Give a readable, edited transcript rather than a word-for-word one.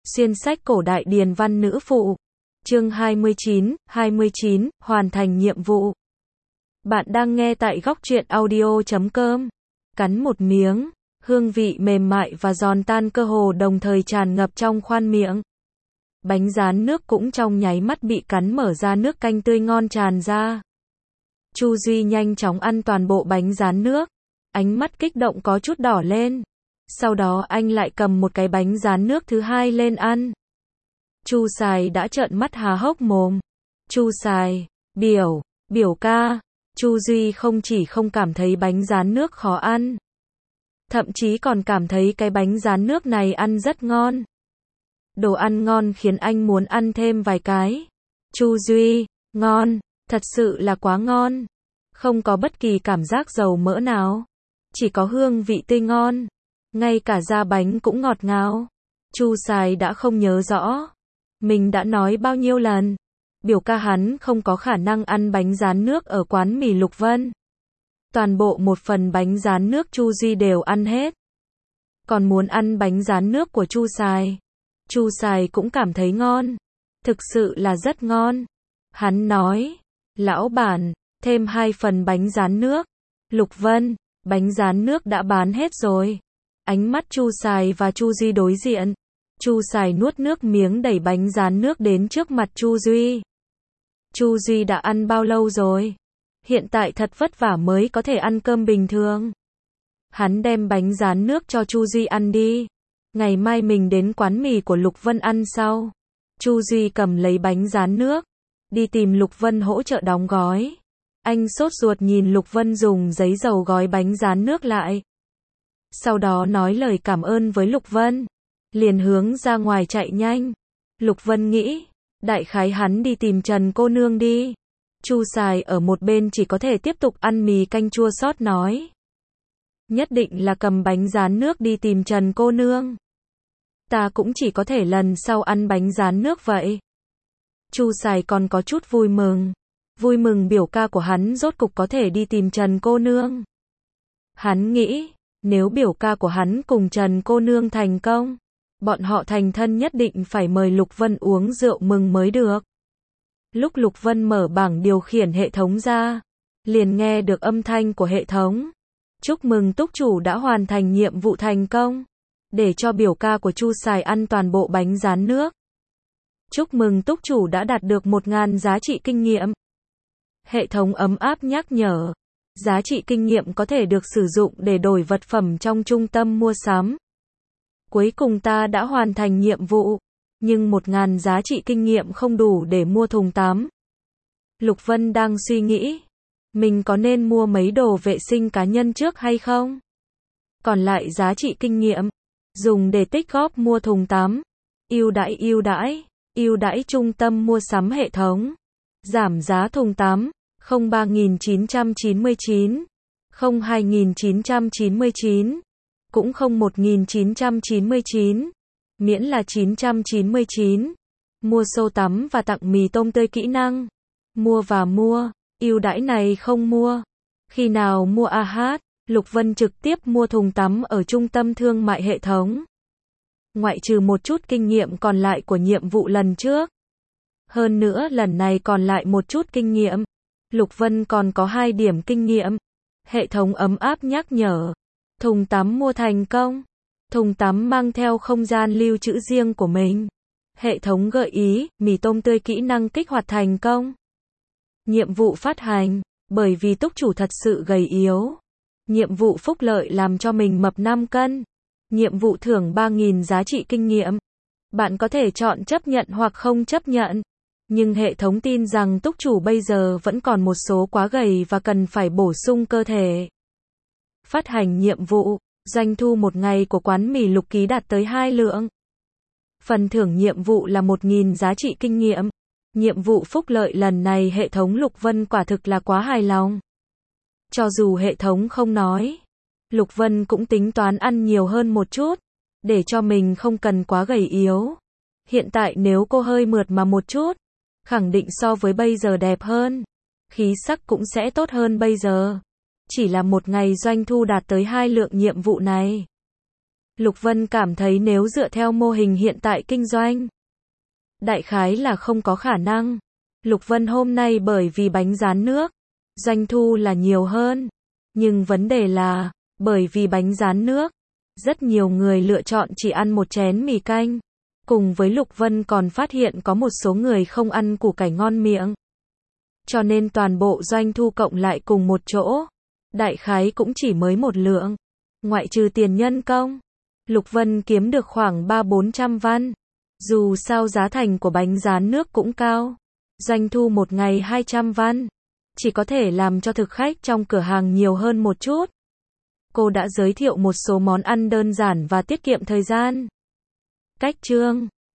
Xuyên sách cổ đại điền văn nữ phụ. Chương 29, hoàn thành nhiệm vụ. Bạn đang nghe tại góc truyện audio.com. Cắn một miếng, hương vị mềm mại và giòn tan cơ hồ đồng thời tràn ngập trong khoang miệng. Bánh rán nước cũng trong nháy mắt bị cắn mở ra, nước canh tươi ngon tràn ra. Chu Duy nhanh chóng ăn toàn bộ bánh rán nước, ánh mắt kích động có chút đỏ lên. Sau đó anh lại cầm một cái bánh rán nước thứ hai lên ăn. Chu Sài đã trợn mắt há hốc mồm. Chu Sài, biểu ca. Chu Duy không chỉ không cảm thấy bánh rán nước khó ăn, thậm chí còn cảm thấy cái bánh rán nước này ăn rất ngon. Đồ ăn ngon khiến anh muốn ăn thêm vài cái. Chu Duy, ngon, thật sự là quá ngon. Không có bất kỳ cảm giác dầu mỡ nào, chỉ có hương vị tươi ngon. Ngay cả da bánh cũng ngọt ngào. Chu Sài đã không nhớ rõ mình đã nói bao nhiêu lần, biểu ca hắn không có khả năng ăn bánh rán nước ở quán mì Lục Vân. Toàn bộ một phần bánh rán nước Chu Duy đều ăn hết, còn muốn ăn bánh rán nước của Chu Sài. Chu Sài cũng cảm thấy ngon, thực sự là rất ngon. Hắn nói, lão bản, thêm 2 phần bánh rán nước. Lục Vân, bánh rán nước đã bán hết rồi. Ánh mắt Chu Sài và Chu Duy đối diện. Chu Sài nuốt nước miếng đẩy bánh rán nước đến trước mặt Chu Duy. Chu Duy đã ăn bao lâu rồi? Hiện tại thật vất vả mới có thể ăn cơm bình thường. Hắn đem bánh rán nước cho Chu Duy ăn đi. Ngày mai mình đến quán mì của Lục Vân ăn sau. Chu Duy cầm lấy bánh rán nước, đi tìm Lục Vân hỗ trợ đóng gói. Anh sốt ruột nhìn Lục Vân dùng giấy dầu gói bánh rán nước lại. Sau đó nói lời cảm ơn với Lục Vân, liền hướng ra ngoài chạy nhanh. Lục Vân nghĩ, đại khái hắn đi tìm Trần cô nương đi. Chu Sài ở một bên chỉ có thể tiếp tục ăn mì canh chua xót nói, nhất định là cầm bánh rán nước đi tìm Trần cô nương. Ta cũng chỉ có thể lần sau ăn bánh rán nước vậy. Chu Sài còn có chút vui mừng biểu ca của hắn rốt cục có thể đi tìm Trần cô nương. Hắn nghĩ, nếu biểu ca của hắn cùng Trần cô nương thành công, bọn họ thành thân nhất định phải mời Lục Vân uống rượu mừng mới được. Lúc Lục Vân mở bảng điều khiển hệ thống ra, liền nghe được âm thanh của hệ thống. Chúc mừng túc chủ đã hoàn thành nhiệm vụ thành công, để cho biểu ca của Chu Sài ăn toàn bộ bánh rán nước. Chúc mừng túc chủ đã đạt được 1000 giá trị kinh nghiệm. Hệ thống ấm áp nhắc nhở, giá trị kinh nghiệm có thể được sử dụng để đổi vật phẩm trong trung tâm mua sắm. Cuối cùng ta đã hoàn thành nhiệm vụ, nhưng 1000 giá trị kinh nghiệm không đủ để mua thùng tắm. Lục Vân đang suy nghĩ, mình có nên mua mấy đồ vệ sinh cá nhân trước hay không? Còn lại giá trị kinh nghiệm, dùng để tích góp mua thùng tắm. Ưu đãi trung tâm mua sắm hệ thống. Giảm giá thùng tắm, 03.999, 02.999, cũng không 1.999, miễn là 999. Mua xô tắm và tặng mì tôm tươi kỹ năng. Mua và mua, ưu đãi này không mua. Khi nào mua Lục Vân trực tiếp mua thùng tắm ở trung tâm thương mại hệ thống. Ngoại trừ một chút kinh nghiệm còn lại của nhiệm vụ lần trước. Hơn nữa lần này còn lại một chút kinh nghiệm. Lục Vân còn có 2 điểm kinh nghiệm. Hệ thống ấm áp nhắc nhở, thùng tắm mua thành công. Thùng tắm mang theo không gian lưu trữ riêng của mình. Hệ thống gợi ý, mì tôm tươi kỹ năng kích hoạt thành công. Nhiệm vụ phát hành, bởi vì túc chủ thật sự gầy yếu. Nhiệm vụ phúc lợi làm cho mình mập 5 cân. Nhiệm vụ thưởng 3000 giá trị kinh nghiệm. Bạn có thể chọn chấp nhận hoặc không chấp nhận. Nhưng hệ thống tin rằng túc chủ bây giờ vẫn còn một số quá gầy và cần phải bổ sung cơ thể. Phát hành nhiệm vụ, doanh thu một ngày của quán mì Lục Ký đạt tới 2 lượng. Phần thưởng nhiệm vụ là 1000 giá trị kinh nghiệm. Nhiệm vụ phúc lợi lần này hệ thống Lục Vân quả thực là quá hài lòng. Cho dù hệ thống không nói, Lục Vân cũng tính toán ăn nhiều hơn một chút, để cho mình không cần quá gầy yếu. Hiện tại nếu cô hơi mượt mà một chút, khẳng định so với bây giờ đẹp hơn. Khí sắc cũng sẽ tốt hơn bây giờ. Chỉ là một ngày doanh thu đạt tới 2 lượng nhiệm vụ này. Lục Vân cảm thấy nếu dựa theo mô hình hiện tại kinh doanh, đại khái là không có khả năng. Lục Vân hôm nay bởi vì bánh rán nước, doanh thu là nhiều hơn. Nhưng vấn đề là, bởi vì bánh rán nước, rất nhiều người lựa chọn chỉ ăn một chén mì canh. Cùng với Lục Vân còn phát hiện có một số người không ăn củ cải ngon miệng. Cho nên toàn bộ doanh thu cộng lại cùng một chỗ, đại khái cũng chỉ mới một lượng. Ngoại trừ tiền nhân công, Lục Vân kiếm được khoảng 300-400 văn. Dù sao giá thành của bánh rán nước cũng cao. Doanh thu một ngày 200 văn. Chỉ có thể làm cho thực khách trong cửa hàng nhiều hơn một chút. Cô đã giới thiệu một số món ăn đơn giản và tiết kiệm thời gian. Cách chương